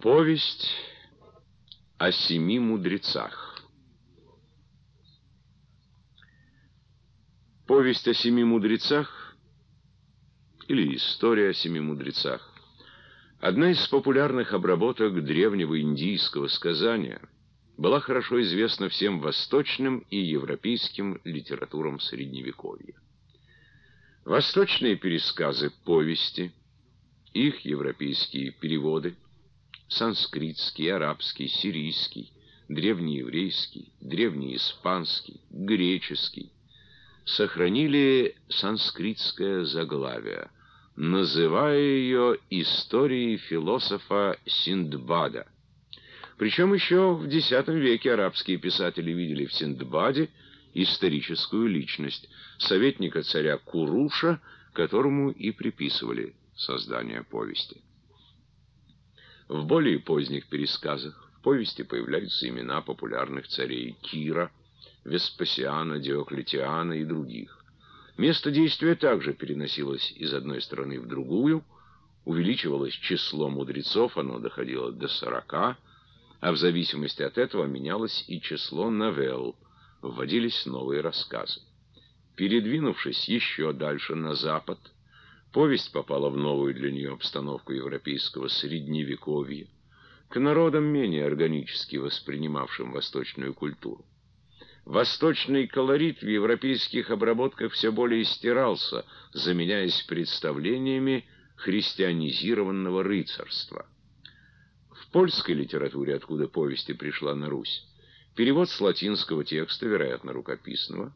Повесть о семи мудрецах. Повесть о семи мудрецах или история о семи мудрецах — одна из популярных обработок древнего индийского сказания, была хорошо известна всем восточным и европейским литературам Средневековья. Восточные пересказы повести, их европейские переводы — санскритский, арабский, сирийский, древнееврейский, древнеиспанский, греческий — сохранили санскритское заглавие, называя ее историей философа Синдбада. Причем еще в X веке арабские писатели видели в Синдбаде историческую личность, советника царя Куруша, которому и приписывали создание повести. В более поздних пересказах в повести появляются имена популярных царей Кира, Веспасиана, Диоклетиана и других. Место действия также переносилось из одной страны в другую, увеличивалось число мудрецов, оно доходило до 40, а в зависимости от этого менялось и число новелл, вводились новые рассказы. Передвинувшись еще дальше на запад, повесть попала в новую для нее обстановку европейского средневековья, к народам, менее органически воспринимавшим восточную культуру. Восточный колорит в европейских обработках все более стирался, заменяясь представлениями христианизированного рыцарства. В польской литературе, откуда повесть и пришла на Русь, перевод с латинского текста, вероятно, рукописного,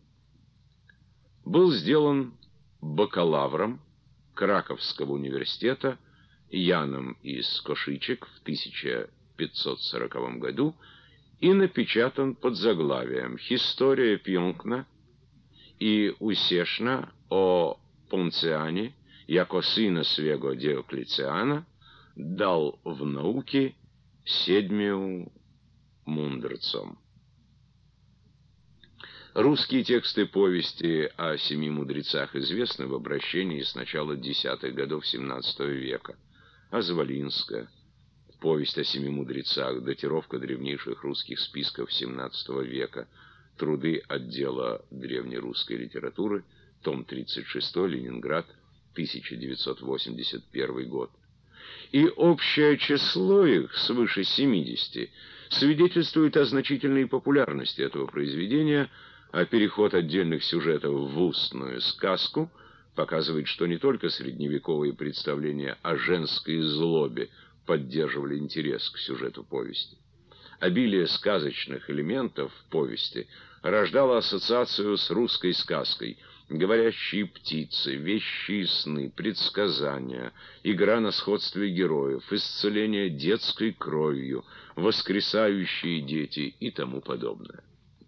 был сделан бакалавром Краковского университета Яном из Кошичек в 1540 году и напечатан под заглавием «Historia piękna и усешна о Понциане, яко сына свего Диоклетиана, дал в науке седмию мудрцом». Русские тексты повести о семи мудрецах известны в обращении с начала 10-х годов XVII века. Азвалинская, повесть о семи мудрецах, датировка древнейших русских списков XVII века, труды отдела древнерусской литературы, том 36, Ленинград, 1981 год. И общее число их, свыше 70, свидетельствует о значительной популярности этого произведения, а переход отдельных сюжетов в устную сказку показывает, что не только средневековые представления о женской злобе поддерживали интерес к сюжету повести. Обилие сказочных элементов в повести рождало ассоциацию с русской сказкой: говорящие птицы, вещи и сны, предсказания, игра на сходстве героев, исцеление детской кровью, воскресающие дети и тому подобное.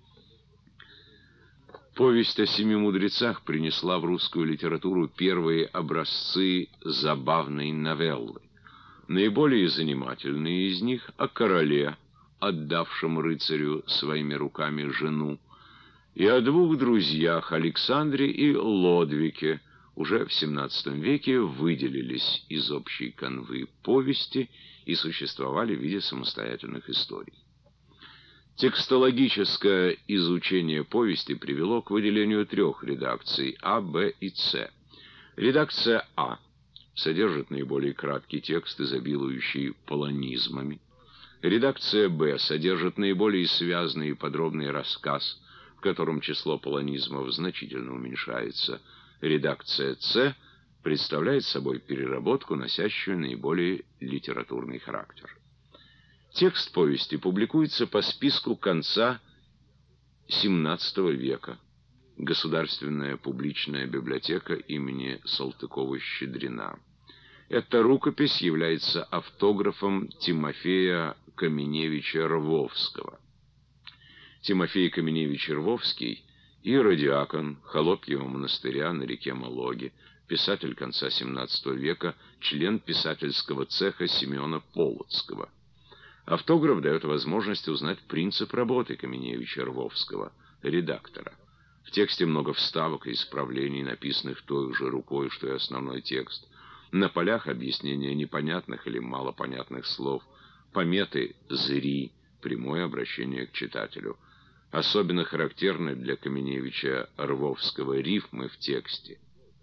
Повесть о семи мудрецах принесла в русскую литературу первые образцы забавной новеллы. Наиболее занимательные из них о короле, отдавшем рыцарю своими руками жену, и о двух друзьях, Александре и Лодвике, уже в XVII веке выделились из общей канвы повести и существовали в виде самостоятельных историй. Текстологическое изучение повести привело к выделению трех редакций А, Б и С. Редакция А содержит наиболее краткий текст, изобилующий полонизмами. Редакция Б содержит наиболее связный и подробный рассказ, в котором число полонизмов значительно уменьшается. Редакция С представляет собой переработку, носящую наиболее литературный характер. Текст повести публикуется по списку конца XVII века. Государственная публичная библиотека имени Салтыкова-Щедрина. Эта рукопись является автографом Тимофея Каменевича-Рвовского. Тимофей Каменевич-Рвовский — иеродиакон Холопьего монастыря на реке Малоге, писатель конца XVII века, член писательского цеха Семена Полоцкого. Автограф дает возможность узнать принцип работы Каменевича-Рвовского, редактора. В тексте много вставок и исправлений, написанных той же рукой, что и основной текст. На полях объяснения непонятных или малопонятных слов. пометы «зри», прямое обращение к читателю. Особенно характерны для Каменевича Рвовского рифмы в тексте.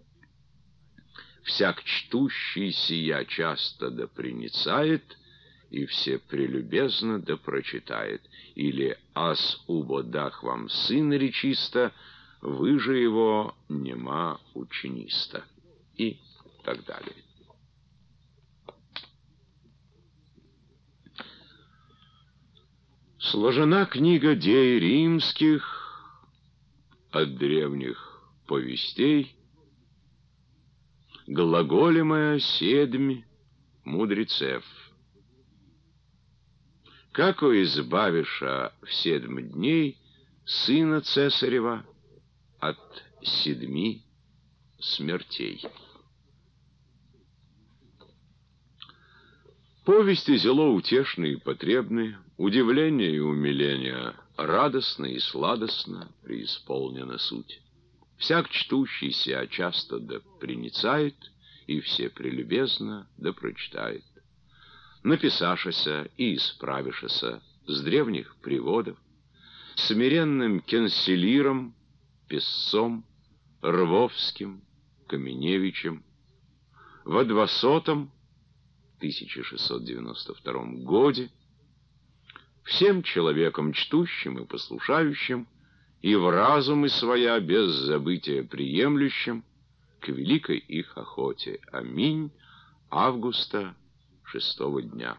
«Всяк чтущий сия часто да приницает, и все прелюбезно да прочитает». Или «Ас убо дах вам сын речисто, вы же его нема учениста». И так далее. Сложена книга дей римских от древних повестей, глаголемая седмь мудрецев. Како избавиша в 7 дней сына цесарева от 7 смертей. Повести зело утешны и потребны, удивление и умиление радостно и сладостно преисполнена суть. Всяк чтущий сия часто да приницает, и все прелюбезно да прочитает. Написашася и исправишася с древних приводов, смиренным Кенселиром, писцом, Рвовским, Каменевичем, во 200-м 1692 годе, всем человеком чтущим и послушающим, и в разумы своя без забытия приемлющим, к великой их охоте. Аминь. Августа 6-го дня.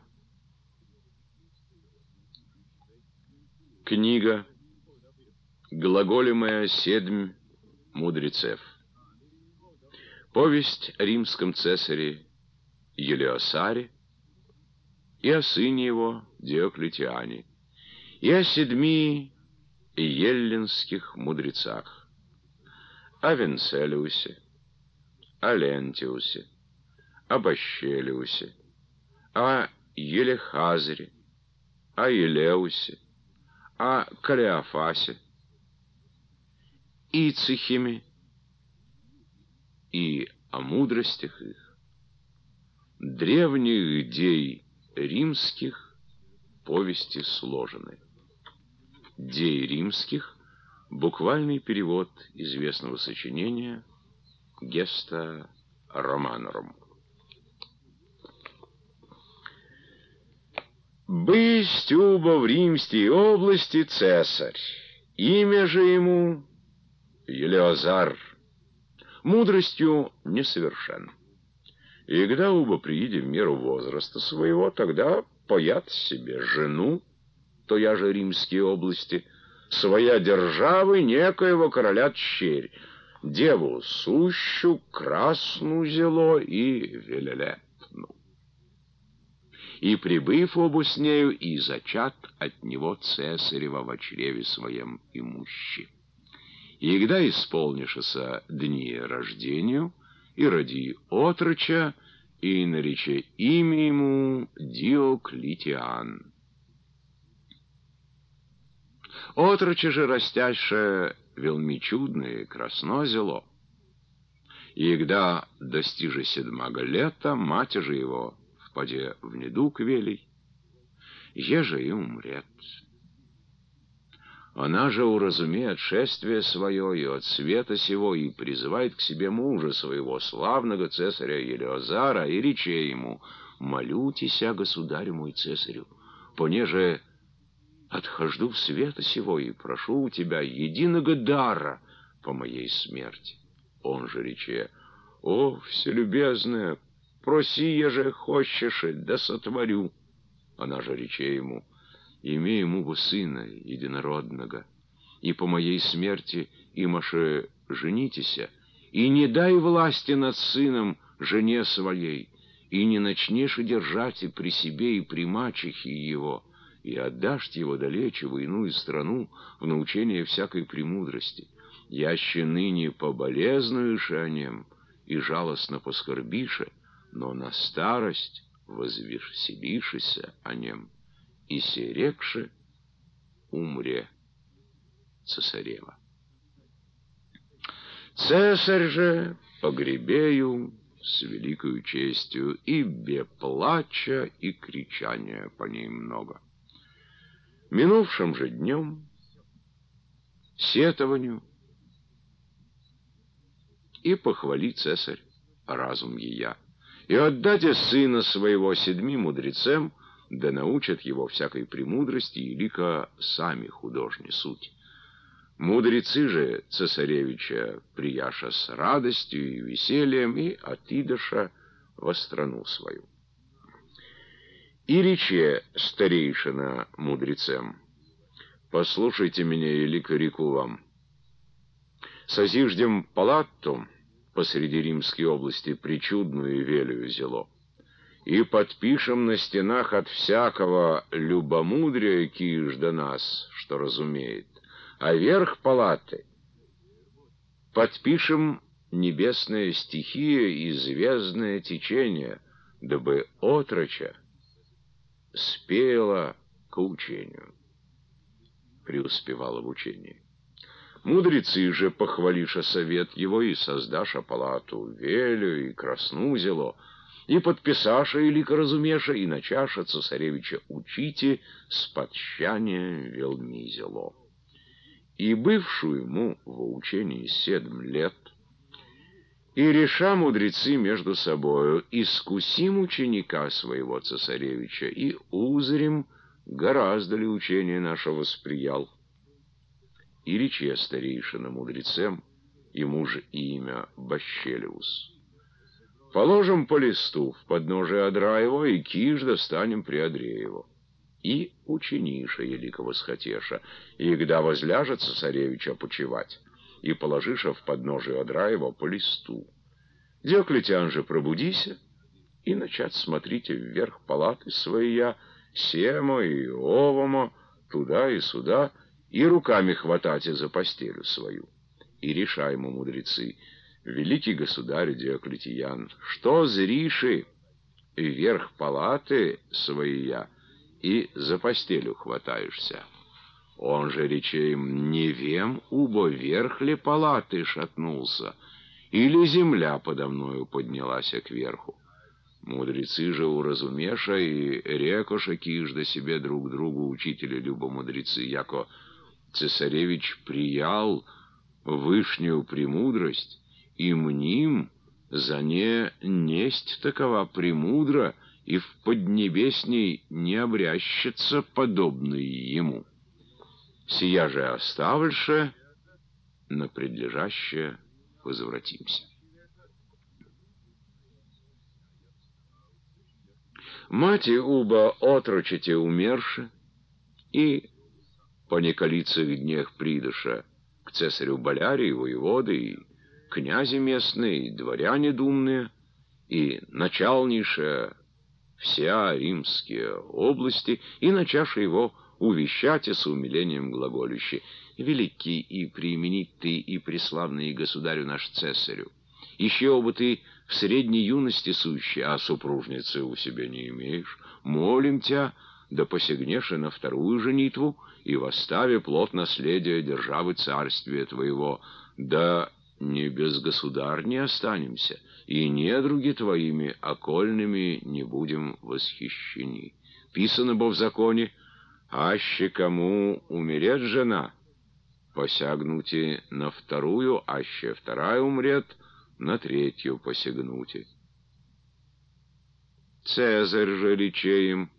Книга глаголемая седмь мудрецев. Повесть о римском цесаре Елеосаре и о сыне его Диоклетиане, и о 7 еллинских мудрецах: о Венцелиусе, о Лентиусе, об Ащелиусе, о Елехазере, о Елеусе, о Калеофасе, Ицихиме и о мудростях их. Древних дей римских повести сложены. Дей римских — буквальный перевод известного сочинения Геста Романорум. Бысть убо в Римской области цесарь, имя же ему Елеозар, мудростью несовершен. И когда оба прииде в меру возраста своего, тогда поят себе жену, то я же Римские области, своя державы некоего короля тщерь, деву сущу, красну зело и велелепну. И прибыв обу с нею, и зачат от него цесарева во чреве своем имущи. И когда исполнишься дни рождению, и роди отроча, и нарече имя ему Диоклетиан. Отроче же растяще велми чудное красно зело. И когда достиже 7 лета, мать же его впаде в недуг велей, еже и умрет. Она же уразумеет шествие свое и от света сего, и призывает к себе мужа своего, славного цесаря Елеозара, и рече ему: «Молю тебя, государь мой цесарю, понеже отхожду в света сего, и прошу у тебя единого дара по моей смерти». Он же рече: «О, вселюбезная, проси, еже хочешь, да сотворю». Она же рече ему: «Имей ему сына единородного, и по моей смерти имаше женитеся, и не дай власти над сыном жене своей, и не начнешь держать и при себе, и при мачехе его, и отдашь его далече в иную страну в научение всякой премудрости. Яще ныне поболезнуешь о нем, и жалостно поскорбише, но на старость возвеселишься о нем, и серекше умре цесарева. Цесарь же погребею с великою честью, и бе плача, и кричания по ней много. Минувшим же днем сетованию и похвали цесарь разум ея, и отдайте сына своего 7 мудрецам, да научат его всякой премудрости, и лика сами художни суть. Мудрецы же цесаревича прияша с радостью и весельем, и отидоша во страну свою. И рече старейшина мудрецам: послушайте меня, и лика реку вам. Созиждем палатту посреди Римской области причудную и велию зело, и подпишем на стенах от всякого любомудрия киж до нас, что разумеет, а верх палаты подпишем небесная стихия и звездное течение, дабы отроча спела к учению, преуспевала в учении. Мудрецы же, похвалиша совет его, и создаша палату велю и красну зело, и подписаша и лика разумеша, и начаша цесаревича учите с подщания велми зело. И бывшую ему во учении 7 лет, и реша мудрецы между собою: искусим ученика своего цесаревича, и узрим, гораздо ли учение наше восприял. И рече старейшина мудрецам, ему же имя Бащелиус: положим по листу в подножие одра его, и киж достанем при одре его. И учениша елико восхотеша, и когда возляжет цесаревича почевать, и положиша в подножие одра его по листу. Диоклетиан же пробудися, и начать смотрите вверх палаты своя, семо и овомо, туда и сюда, и руками хватайте за постелю свою. И решаемо мудрецы: великий государь Диоклетиан, что зриши вверх палаты своя, и за постелю хватаешься? Он же рече им: не вем, убо верх ли палаты шатнулся, или земля подо мною поднялась кверху. Мудрецы же уразумеша, и рекоша кижда себе друг другу учителя любомудрецы, яко цесаревич приял вышнюю премудрость, и мним за не несть такова премудра, и в поднебесней не обрящется подобный ему. Сия же оставльше, на предлежащее возвратимся. Мати уба отрочите умерши, и по неколицых днях придыша к цесарю Болярии, воеводы, и князи местные, и дворяне думные, и начальнейшие вся римские области, и начавши его увещать и с умилением глаголюще: великий и преименитый и преславный государю наш цесарю, еще бы ты в средней юности сущий, а супружницы у себя не имеешь, молим тебя, да посягнешь и на вторую женитву, и в оставе плод наследия державы царствия твоего, да не без государни останемся, и недруги твоими окольными не будем восхищены. Писано бо в законе: аще кому умерет жена, посягнуте на вторую, аще вторая умрет, на третью посягнуте. Цезарь же рече им: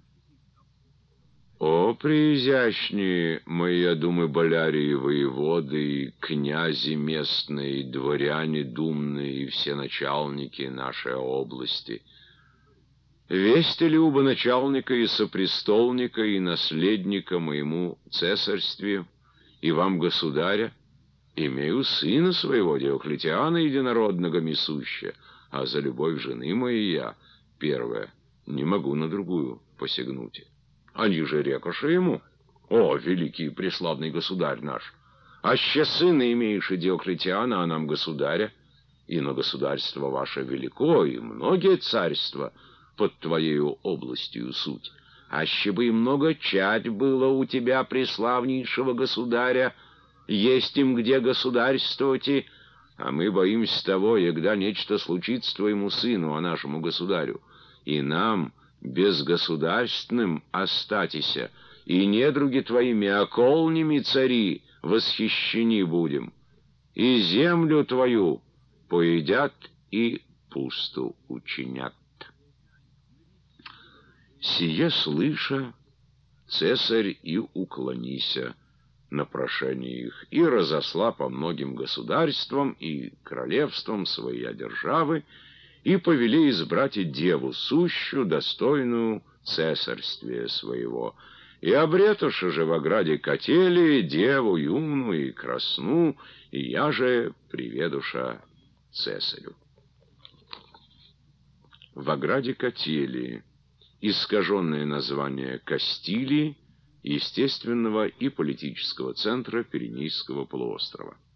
о, преизящнее мои, я думаю, болярии, воеводы, и князи местные, и дворяне думные, и все начальники нашей области, вести ли оба начальника и сопрестолника и наследника моему цесарстве и вам, государя, имею сына своего Диоклетиана единородного месуща, а за любовь жены моей я, первая, не могу на другую посягнуть. Они же рекоши ему: о, великий и преславный государь наш, аще сына имеешь и Диоклетиана, а нам государя, и на государство ваше велико, и многие царства под твоею областью суть. Аще бы и много чать было у тебя, преславнейшего государя, есть им где государствовать, А мы боимся того, егда нечто случится твоему сыну, а нашему государю, и нам, безгосударственным, остатися, и недруги твоими околними цари восхищени будем, и землю твою поедят и пусту учинят». Сие слыша, цесарь и уклонися на прошение их, и разосла по многим государствам и королевствам своя державы, и повели избрать и деву сущую, достойную цесарствия своего. И обретуши же в ограде Котелии деву юную и красну, и я же приведуша цесарю. В ограде Котелии искаженное название Кастилии, естественного и политического центра Пиренейского полуострова.